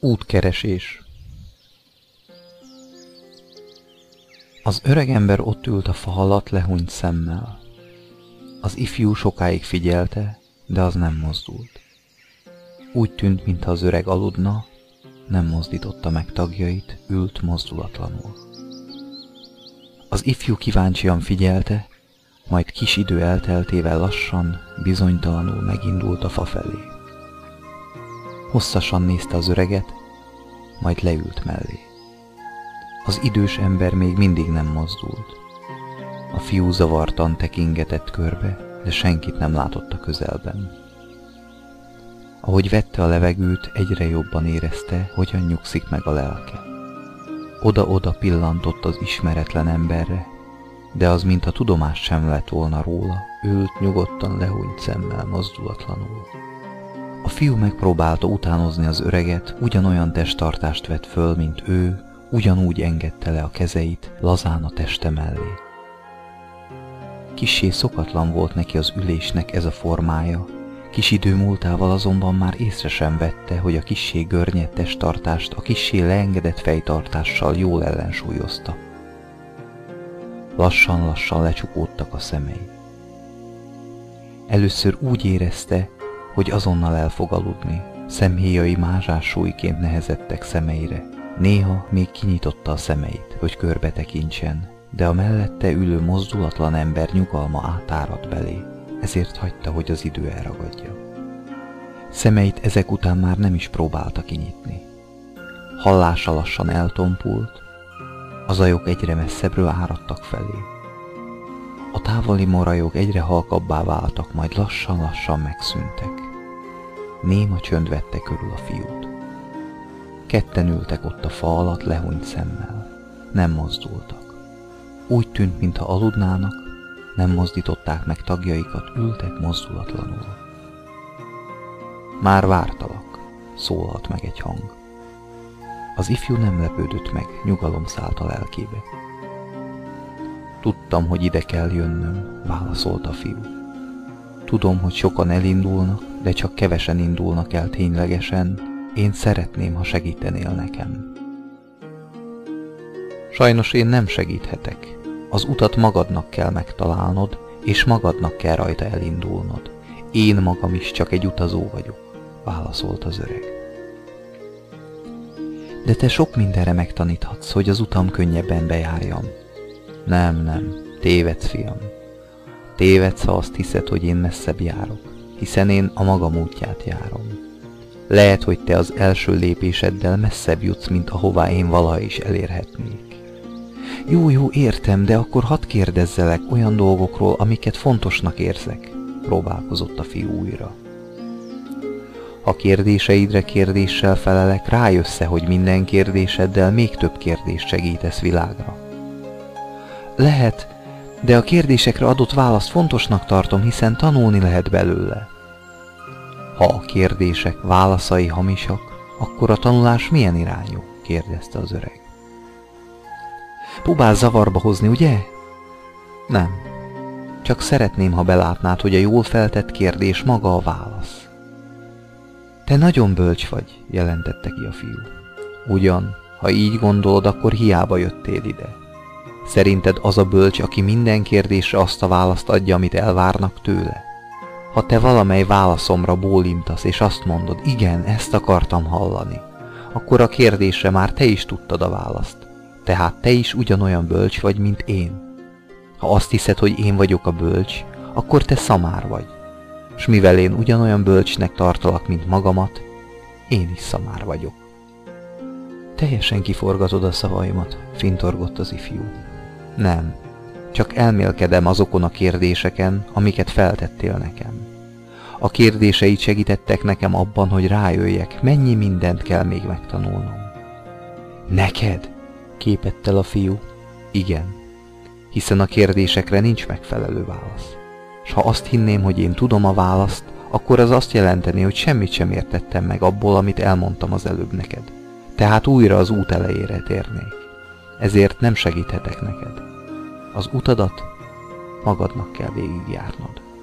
Útkeresés. Az öregember ott ült a fa alatt lehúnyt szemmel. Az ifjú sokáig figyelte, de az nem mozdult. Úgy tűnt, mintha az öreg aludna, nem mozdította meg tagjait, ült mozdulatlanul. Az ifjú kíváncsian figyelte, majd kis idő elteltével lassan, bizonytalanul megindult a fa felé. Hosszasan nézte az öreget, majd leült mellé. Az idős ember még mindig nem mozdult. A fiú zavartan tekingetett körbe, de senkit nem látott a közelben. Ahogy vette a levegőt, egyre jobban érezte, hogyan nyugszik meg a lelke. Oda-oda pillantott az ismeretlen emberre, de az mintha tudomást sem lett volna róla, ült nyugodtan lehúnyt szemmel mozdulatlanul. A fiú megpróbálta utánozni az öreget, ugyanolyan testtartást vett föl, mint ő, ugyanúgy engedte le a kezeit, lazán a teste mellé. Kissé szokatlan volt neki az ülésnek ez a formája, kis idő múltával azonban már észre sem vette, hogy a kissé görnyedt testtartást a kissé leengedett fejtartással jól ellensúlyozta. Lassan-lassan lecsukódtak a szemei. Először úgy érezte, hogy azonnal el fog aludni, szemhéjai mázsás súlyként nehezedtek szemeire. Néha még kinyitotta a szemeit, hogy körbe tekintsen, de a mellette ülő mozdulatlan ember nyugalma átáradt belé, ezért hagyta, hogy az idő elragadja. Szemeit ezek után már nem is próbálta kinyitni. Hallása lassan eltompult, a zajok egyre messzebbről áradtak felé. A távoli morajok egyre halkabbá váltak, majd lassan-lassan megszűntek. Néma csönd vette körül a fiút. Ketten ültek ott a fa alatt lehúnyt szemmel. Nem mozdultak. Úgy tűnt, mintha aludnának, nem mozdították meg tagjaikat, ültek mozdulatlanul. Már vártalak, szólalt meg egy hang. Az ifjú nem lepődött meg, nyugalom szállt a lelkébe. Tudtam, hogy ide kell jönnöm, válaszolta a fiú. Tudom, hogy sokan elindulnak, de csak kevesen indulnak el ténylegesen. Én szeretném, ha segítenél nekem. Sajnos én nem segíthetek. Az utat magadnak kell megtalálnod, és magadnak kell rajta elindulnod. Én magam is csak egy utazó vagyok, válaszolt az öreg. De te sok mindenre megtaníthatsz, hogy az utam könnyebben bejárjam. Nem, tévedsz, fiam. Tévedsz, ha azt hiszed, hogy én messzebb járok, hiszen én a magam útját járom. Lehet, hogy te az első lépéseddel messzebb jutsz, mint ahová én valaha is elérhetnék. Jó, értem, de akkor hadd kérdezzelek olyan dolgokról, amiket fontosnak érzek, próbálkozott a fiú újra. Ha kérdéseidre kérdéssel felelek, rájössz-e, hogy minden kérdéseddel még több kérdést segítesz világra? Lehet, de a kérdésekre adott választ fontosnak tartom, hiszen tanulni lehet belőle. Ha a kérdések válaszai hamisak, akkor a tanulás milyen irányú? Kérdezte az öreg. Próbálsz zavarba hozni, ugye? Nem. Csak szeretném, ha belátnád, hogy a jól feltett kérdés maga a válasz. Te nagyon bölcs vagy, jelentette ki a fiú. Ugyan, ha így gondolod, akkor hiába jöttél ide. Szerinted az a bölcs, aki minden kérdésre azt a választ adja, amit elvárnak tőle? Ha te valamely válaszomra bólintasz, és azt mondod, igen, ezt akartam hallani, akkor a kérdésre már te is tudtad a választ. Tehát te is ugyanolyan bölcs vagy, mint én. Ha azt hiszed, hogy én vagyok a bölcs, akkor te szamár vagy. S mivel én ugyanolyan bölcsnek tartalak, mint magamat, én is szamár vagyok. Teljesen kiforgatod a szavaimat, fintorgott az ifjú. Nem, csak elmélkedem azokon a kérdéseken, amiket feltettél nekem. A kérdéseid segítettek nekem abban, hogy rájöjjek, mennyi mindent kell még megtanulnom. Neked? Képett el a fiú. Igen, hiszen a kérdésekre nincs megfelelő válasz. S ha azt hinném, hogy én tudom a választ, akkor az azt jelenteni, hogy semmit sem értettem meg abból, amit elmondtam az előbb neked. Tehát újra az út elejére térnék. Ezért nem segíthetek neked. Az utadat magadnak kell végigjárnod.